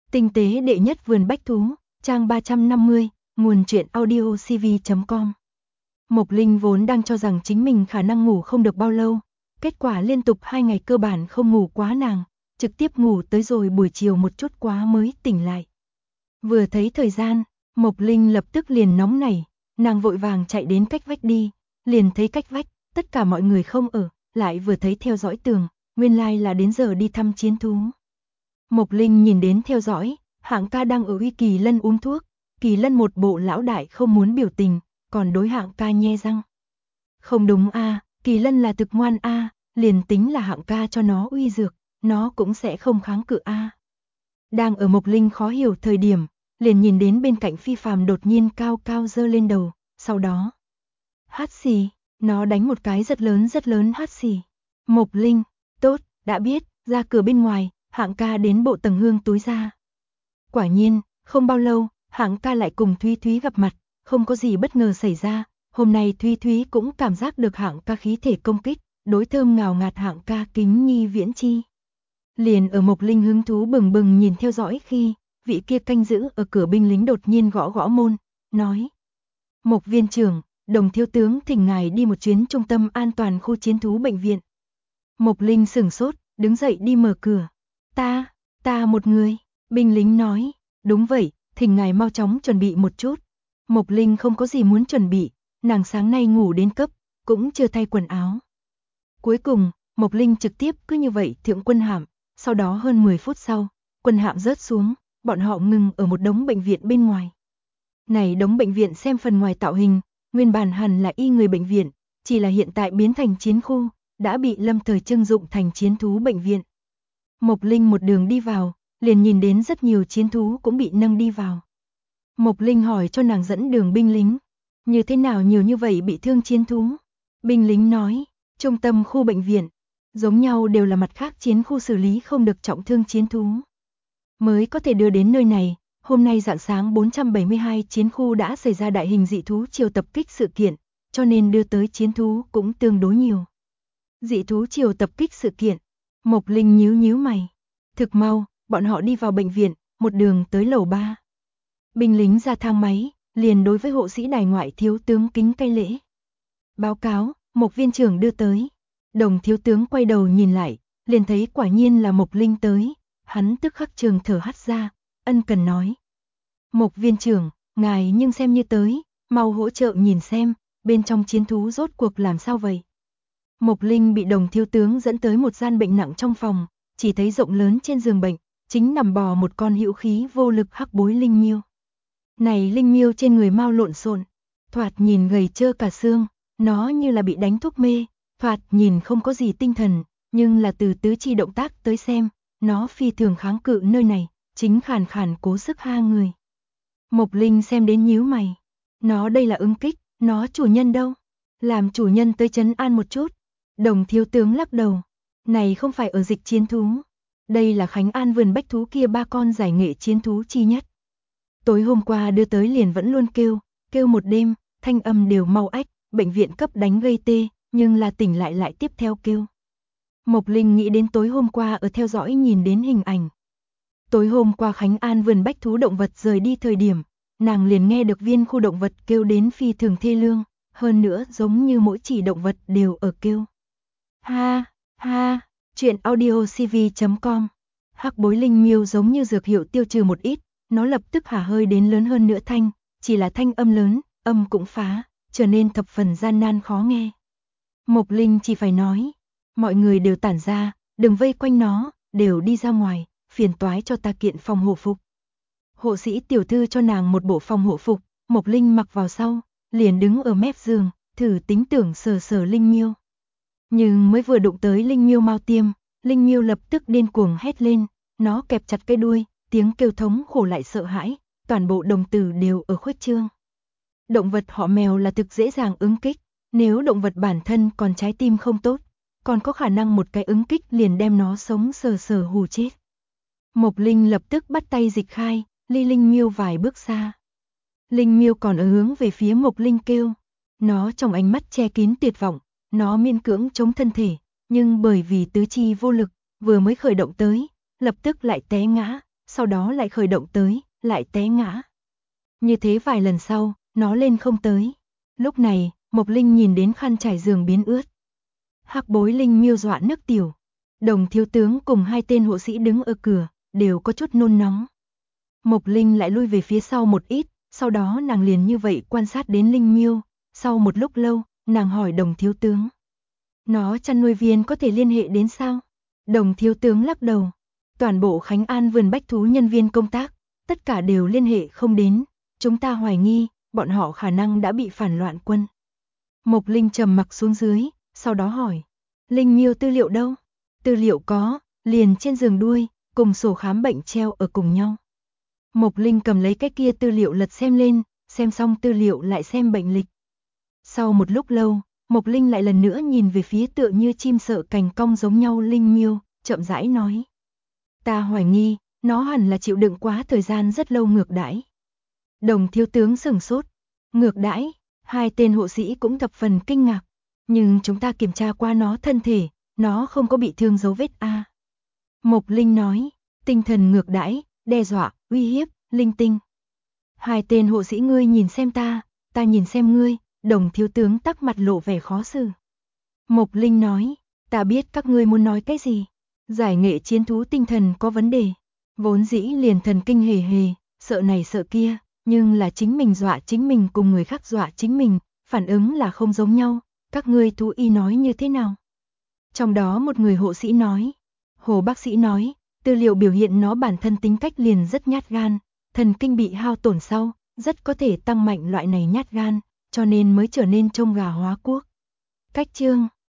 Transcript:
Tinh tế đệ nhất vườn bách thú, trang 350, nguồn truyện audiocv.com. Mộc Linh vốn đang cho rằng chính mình khả năng ngủ không được bao lâu, kết quả liên tục 2 ngày cơ bản không ngủ quá nàng, trực tiếp ngủ tới rồi buổi chiều một chút quá mới tỉnh lại. Vừa thấy thời gian, Mộc Linh lập tức liền nóng nảy, nàng vội vàng chạy đến cách vách đi, liền thấy cách vách, tất cả mọi người không ở, lại vừa thấy theo dõi tường, nguyên lai là đến giờ đi thăm chiến thú. Mộc Linh nhìn đến theo dõi, Hạng ca đang ở uy Kỳ Lân uống thuốc, Kỳ Lân một bộ lão đại không muốn biểu tình, còn đối Hạng ca nhe răng. Không đúng a, Kỳ Lân là thực ngoan a, liền tính là Hạng ca cho nó uy dược, nó cũng sẽ không kháng cự a. Đang ở Mộc Linh khó hiểu thời điểm, liền nhìn đến bên cạnh Phi Phàm đột nhiên cao cao giơ lên đầu, sau đó hắt xì, nó đánh một cái rất lớn hắt xì. Mộc Linh, tốt, đã biết, ra cửa bên ngoài, Hạng ca đến bộ tầng hương túi ra. Quả nhiên, không bao lâu, Hạng ca lại cùng Thúy Thúy gặp mặt, không có gì bất ngờ xảy ra, hôm nay Thúy Thúy cũng cảm giác được Hạng ca khí thể công kích, đối thơm ngào ngạt Hạng ca kính nhi viễn chi. Liền ở Mộc Linh hứng thú bừng bừng nhìn theo dõi khi, vị kia canh giữ ở cửa binh lính đột nhiên gõ gõ môn, nói: Mộc viên trưởng, Đồng thiếu tướng thỉnh ngài đi một chuyến trung tâm an toàn khu chiến thú bệnh viện. Mộc Linh sửng sốt, đứng dậy đi mở cửa. Ta một người, binh lính nói, đúng vậy, thỉnh ngài mau chóng chuẩn bị một chút. Mộc Linh không có gì muốn chuẩn bị, nàng sáng nay ngủ đến cấp, cũng chưa thay quần áo. Cuối cùng, Mộc Linh trực tiếp cứ như vậy thượng quân hạm, sau đó hơn 10 phút sau, quân hạm rớt xuống, bọn họ ngừng ở một đống bệnh viện bên ngoài. Này đống bệnh viện xem phần ngoài tạo hình, nguyên bản hẳn là y người bệnh viện, chỉ là hiện tại biến thành chiến khu, đã bị lâm thời trưng dụng thành chiến thú bệnh viện. Mộc Linh một đường đi vào, liền nhìn đến rất nhiều chiến thú cũng bị nâng đi vào. Mộc Linh hỏi cho nàng dẫn đường binh lính, như thế nào nhiều như vậy bị thương chiến thú? Binh lính nói, trung tâm khu bệnh viện, giống nhau đều là mặt khác chiến khu xử lý không được trọng thương chiến thú, mới có thể đưa đến nơi này. Hôm nay rạng sáng 472 chiến khu đã xảy ra đại hình dị thú triều tập kích sự kiện, cho nên đưa tới chiến thú cũng tương đối nhiều. Dị thú triều tập kích sự kiện, Mộc Linh nhíu mày. Thực mau, bọn họ đi vào bệnh viện, một đường tới lầu 3. Binh lính ra thang máy, liền đối với hộ sĩ đài ngoại thiếu tướng kính cay lễ. Báo cáo, Mộc viên trưởng đưa tới. Đồng thiếu tướng quay đầu nhìn lại, liền thấy quả nhiên là Mộc Linh tới, hắn tức khắc trường thở hắt ra, ân cần nói. Mộc viên trưởng, ngài nhưng xem như tới, mau hỗ trợ nhìn xem, bên trong chiến thú rốt cuộc làm sao vậy. Mộc Linh bị đồng thiếu tướng dẫn tới một gian bệnh nặng trong phòng, chỉ thấy rộng lớn trên giường bệnh, chính nằm bò một con hữu khí vô lực hắc bối linh miêu. Này linh miêu trên người mau lộn xộn, thoạt nhìn gầy trơ cả xương, nó như là bị đánh thuốc mê, thoạt nhìn không có gì tinh thần, nhưng là từ tứ chi động tác tới xem, nó phi thường kháng cự nơi này, chính khàn khàn cố sức ha người. Mộc Linh xem đến nhíu mày, nó đây là ứng kích, nó chủ nhân đâu? Làm chủ nhân tới trấn an một chút. Đồng thiếu tướng lắc đầu, này không phải ở dịch chiến thú, đây là Khánh An vườn bách thú kia 3 con giải nghệ chiến thú chi nhất. Tối hôm qua đưa tới liền vẫn luôn kêu một đêm, thanh âm đều mau ách, bệnh viện cấp đánh gây tê, nhưng là tỉnh lại tiếp theo kêu. Mộc Linh nghĩ đến tối hôm qua ở theo dõi nhìn đến hình ảnh. Tối hôm qua Khánh An vườn bách thú động vật rời đi thời điểm, nàng liền nghe được viên khu động vật kêu đến phi thường thê lương, hơn nữa giống như mỗi chỉ động vật đều ở kêu. Ha, truyện audiocv.com. Hắc bối linh miêu giống như dược hiệu tiêu trừ một ít, nó lập tức hả hơi đến lớn hơn nữa thanh, chỉ là thanh âm lớn, âm cũng phá, trở nên thập phần gian nan khó nghe. Mộc Linh chỉ phải nói, mọi người đều tản ra, đừng vây quanh nó, đều đi ra ngoài, phiền toái cho ta kiện phòng hộ phục. Hộ sĩ tiểu thư cho nàng một bộ phòng hộ phục, Mộc Linh mặc vào sau, liền đứng ở mép giường, thử tính tưởng sờ linh miêu. Nhưng mới vừa đụng tới linh miêu mao tiêm, linh miêu lập tức điên cuồng hét lên, nó kẹp chặt cái đuôi, tiếng kêu thống khổ lại sợ hãi, toàn bộ đồng tử đều ở khuếch trương. Động vật họ mèo là thực dễ dàng ứng kích, nếu động vật bản thân còn trái tim không tốt, còn có khả năng một cái ứng kích liền đem nó sống sờ hù chết. Mộc Linh lập tức bắt tay dịch khai, ly linh miêu vài bước xa. Linh miêu còn ở hướng về phía Mộc Linh kêu, nó trong ánh mắt che kín tuyệt vọng. Nó miễn cưỡng chống thân thể, nhưng bởi vì tứ chi vô lực, vừa mới khởi động tới, lập tức lại té ngã, sau đó lại khởi động tới, lại té ngã. Như thế vài lần sau, nó lên không tới. Lúc này, Mộc Linh nhìn đến khăn trải giường biến ướt. Hắc Bối Linh Miêu dọa nước tiểu. Đồng thiếu tướng cùng hai tên hộ sĩ đứng ở cửa, đều có chút nôn nóng. Mộc Linh lại lui về phía sau một ít, sau đó nàng liền như vậy quan sát đến Linh Miêu. Sau một lúc lâu, nàng hỏi đồng thiếu tướng. Nó chăn nuôi viên có thể liên hệ đến sao? Đồng thiếu tướng lắc đầu. Toàn bộ Khánh An vườn bách thú nhân viên công tác, tất cả đều liên hệ không đến. Chúng ta hoài nghi, bọn họ khả năng đã bị phản loạn quân. Mộc Linh trầm mặc xuống dưới, sau đó hỏi. Linh Miêu tư liệu đâu? Tư liệu có, liền trên giường đuôi, cùng sổ khám bệnh treo ở cùng nhau. Mộc Linh cầm lấy cái kia tư liệu lật xem lên, xem xong tư liệu lại xem bệnh lịch. Sau một lúc lâu, Mộc Linh lại lần nữa nhìn về phía tựa như chim sợ cành cong giống nhau Linh Miêu, chậm rãi nói. Ta hoài nghi, nó hẳn là chịu đựng quá thời gian rất lâu ngược đãi. Đồng thiếu tướng sửng sốt. Ngược đãi, hai tên hộ sĩ cũng thập phần kinh ngạc. Nhưng chúng ta kiểm tra qua nó thân thể, nó không có bị thương dấu vết A. Mộc Linh nói, tinh thần ngược đãi, đe dọa, uy hiếp, linh tinh. Hai tên hộ sĩ ngươi nhìn xem ta nhìn xem ngươi, đồng thiếu tướng tắc mặt lộ vẻ khó xử. Mộc Linh nói, ta biết các ngươi muốn nói cái gì. Giải nghệ chiến thú tinh thần có vấn đề. Vốn dĩ liền thần kinh hề hề, sợ này sợ kia, nhưng là chính mình dọa chính mình cùng người khác dọa chính mình, phản ứng là không giống nhau. Các ngươi thú y nói như thế nào? Trong đó một người hộ sĩ nói, Hồ bác sĩ nói, tư liệu biểu hiện nó bản thân tính cách liền rất nhát gan, thần kinh bị hao tổn sau, rất có thể tăng mạnh loại này nhát gan, cho nên mới trở nên trông gà hóa quốc. Cách chương